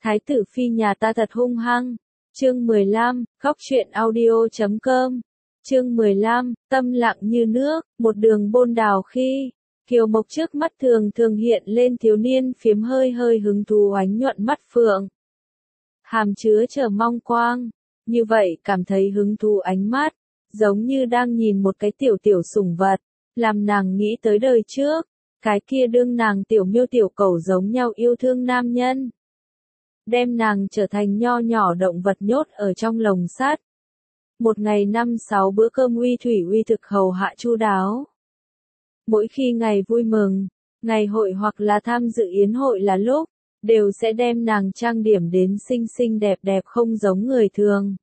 Thái tử phi nhà ta thật hung hăng. Chương 15, khóc chuyện audio.com. Chương 15, tâm lặng như nước, một đường bôn đào khi. Kiều Mộc trước mắt thường thường hiện lên thiếu niên phiếm hơi hơi hứng thú ánh nhuận mắt phượng. Hàm chứa chờ mong quang, như vậy cảm thấy hứng thú ánh mắt, giống như đang nhìn một cái tiểu tiểu sủng vật, làm nàng nghĩ tới đời trước, cái kia đương nàng tiểu miêu tiểu cẩu giống nhau yêu thương nam nhân. Đem nàng trở thành nho nhỏ động vật nhốt ở trong lồng sắt. Một ngày 5-6 bữa cơm uy thủy uy thực hầu hạ chu đáo. Mỗi khi ngày vui mừng, ngày hội hoặc là tham dự yến hội là lúc, đều sẽ đem nàng trang điểm đến xinh xinh đẹp đẹp không giống người thường.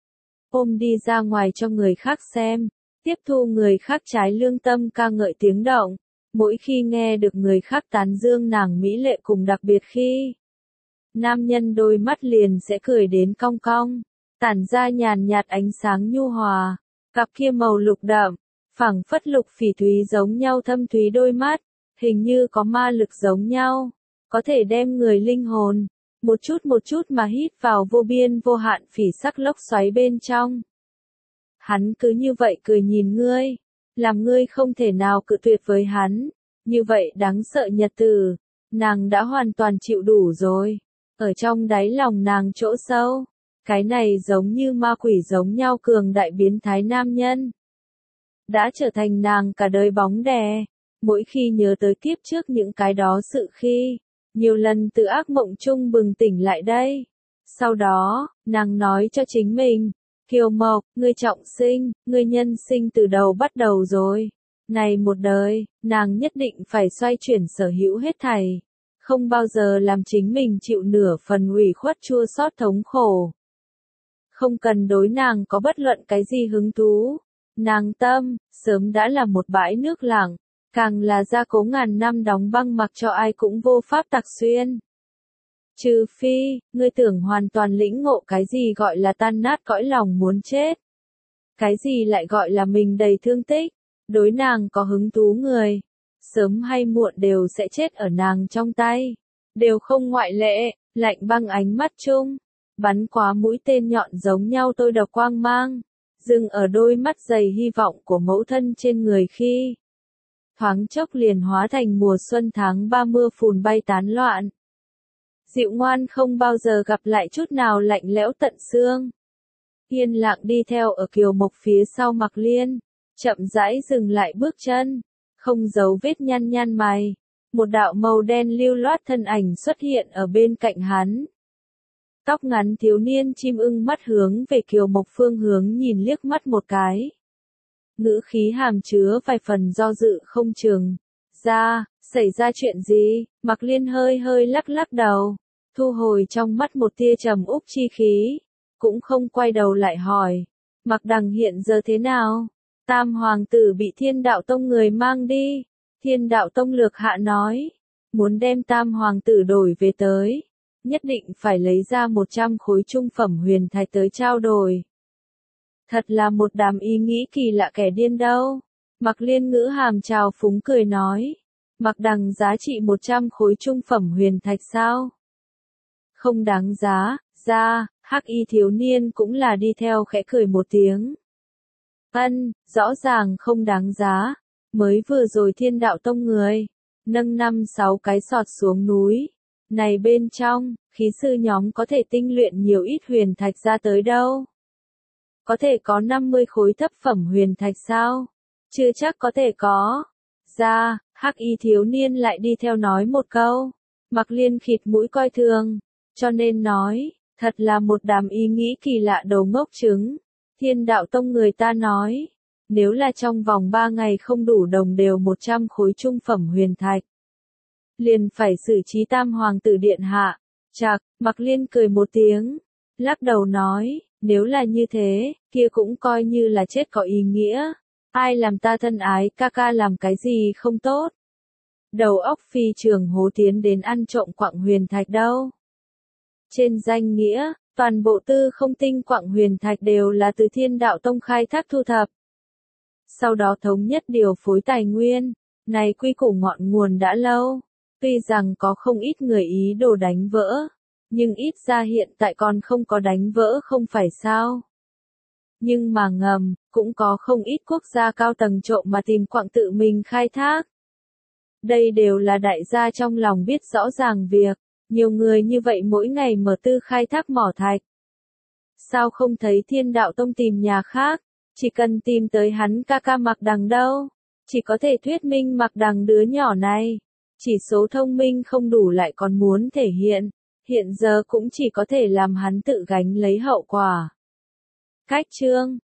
Ôm đi ra ngoài cho người khác xem, tiếp thu người khác trái lương tâm ca ngợi tiếng động, mỗi khi nghe được người khác tán dương nàng mỹ lệ cùng đặc biệt khi. Nam nhân đôi mắt liền sẽ cười đến cong cong, tản ra nhàn nhạt ánh sáng nhu hòa, cặp kia màu lục đậm, phẳng phất lục phỉ thúy giống nhau thâm thúy đôi mắt, hình như có ma lực giống nhau, có thể đem người linh hồn, một chút mà hít vào vô biên vô hạn phỉ sắc lốc xoáy bên trong. Hắn cứ như vậy cười nhìn ngươi, làm ngươi không thể nào cự tuyệt với hắn, như vậy đáng sợ nhật tử, nàng đã hoàn toàn chịu đủ rồi. Ở trong đáy lòng nàng chỗ sâu, cái này giống như ma quỷ giống nhau cường đại biến thái nam nhân. Đã trở thành nàng cả đời bóng đè, mỗi khi nhớ tới kiếp trước những cái đó sự khi, nhiều lần từ ác mộng chung bừng tỉnh lại đây. Sau đó, nàng nói cho chính mình, Kiều Mộc, ngươi trọng sinh, ngươi nhân sinh từ đầu bắt đầu rồi. Này một đời, nàng nhất định phải xoay chuyển sở hữu hết thảy. Không bao giờ làm chính mình chịu nửa phần ủy khuất chua xót thống khổ. Không cần đối nàng có bất luận cái gì hứng thú. Nàng tâm, sớm đã là một bãi nước lặng, càng là gia cố ngàn năm đóng băng mặc cho ai cũng vô pháp tạc xuyên. Trừ phi, ngươi tưởng hoàn toàn lĩnh ngộ cái gì gọi là tan nát cõi lòng muốn chết. Cái gì lại gọi là mình đầy thương tích, đối nàng có hứng thú người. Sớm hay muộn đều sẽ chết ở nàng trong tay, đều không ngoại lệ, lạnh băng ánh mắt chung, bắn quá mũi tên nhọn giống nhau tôi độc quang mang, dừng ở đôi mắt dày hy vọng của mẫu thân trên người khi. Thoáng chốc liền hóa thành mùa xuân tháng 3 mưa phùn bay tán loạn. Dịu ngoan không bao giờ gặp lại chút nào lạnh lẽo tận xương. Yên lặng đi theo ở Kiều Mộc phía sau Mặc Liên, chậm rãi dừng lại bước chân. Không giấu vết nhăn nhăn mày, một đạo màu đen lưu loát thân ảnh xuất hiện ở bên cạnh hắn. Tóc ngắn thiếu niên chim ưng mắt hướng về Kiều Mộc phương hướng nhìn liếc mắt một cái. Ngữ khí hàm chứa vài phần do dự không chừng. Xảy ra chuyện gì? Mặc Liên hơi hơi lắc lắc đầu, thu hồi trong mắt một tia trầm úc chi khí, cũng không quay đầu lại hỏi. Mặc Đằng hiện giờ thế nào? Tam hoàng tử bị Thiên Đạo Tông người mang đi. Thiên Đạo Tông lược hạ nói, muốn đem Tam hoàng tử đổi về tới, nhất định phải lấy ra 100 khối trung phẩm huyền thạch tới trao đổi. Thật là một đám ý nghĩ kỳ lạ kẻ điên đâu. Mặc Liên ngữ hàm trào phúng cười nói, Mặc Đằng giá trị 100 khối trung phẩm huyền thạch sao? Không đáng giá, hắc y thiếu niên cũng là đi theo khẽ cười một tiếng. Rõ ràng không đáng giá, mới vừa rồi Thiên Đạo Tông người, nâng 5-6 cái sọt xuống núi, này bên trong, khí sư nhóm có thể tinh luyện nhiều ít huyền thạch ra tới đâu. Có thể có 50 khối thấp phẩm huyền thạch sao? Chưa chắc có thể có. Hắc y thiếu niên lại đi theo nói một câu, Mặc Liên khịt mũi coi thường, cho nên nói, thật là một đám ý nghĩ kỳ lạ đầu ngốc trứng. Thiên Đạo Tông người ta nói, nếu là trong vòng 3 ngày không đủ đồng đều 100 khối trung phẩm huyền thạch, liền phải xử trí Tam hoàng tử điện hạ. Chạc, Mặc Liên cười một tiếng, lắc đầu nói, nếu là như thế, kia cũng coi như là chết có ý nghĩa. Ai làm ta thân ái ca ca làm cái gì không tốt? Đầu óc phi trường hố tiến đến ăn trộm quặng huyền thạch đâu. Trên danh nghĩa, toàn bộ tư không tinh quặng huyền thạch đều là từ Thiên Đạo Tông khai thác thu thập. Sau đó thống nhất điều phối tài nguyên, này quy củ ngọn nguồn đã lâu. Tuy rằng có không ít người ý đồ đánh vỡ, Nhưng ít ra hiện tại còn không có đánh vỡ không phải sao. Nhưng mà ngầm, cũng có không ít quốc gia cao tầng trộm mà tìm quặng tự mình khai thác. Đây đều là đại gia trong lòng biết rõ ràng việc, nhiều người như vậy mỗi ngày mở tư khai thác mỏ thạch. Sao không thấy Thiên Đạo Tông tìm nhà khác, chỉ cần tìm tới hắn ca ca Mạc Đằng đâu, chỉ có thể thuyết minh Mạc Đằng đứa nhỏ này, chỉ số thông minh không đủ lại còn muốn thể hiện giờ cũng chỉ có thể làm hắn tự gánh lấy hậu quả. Cách chương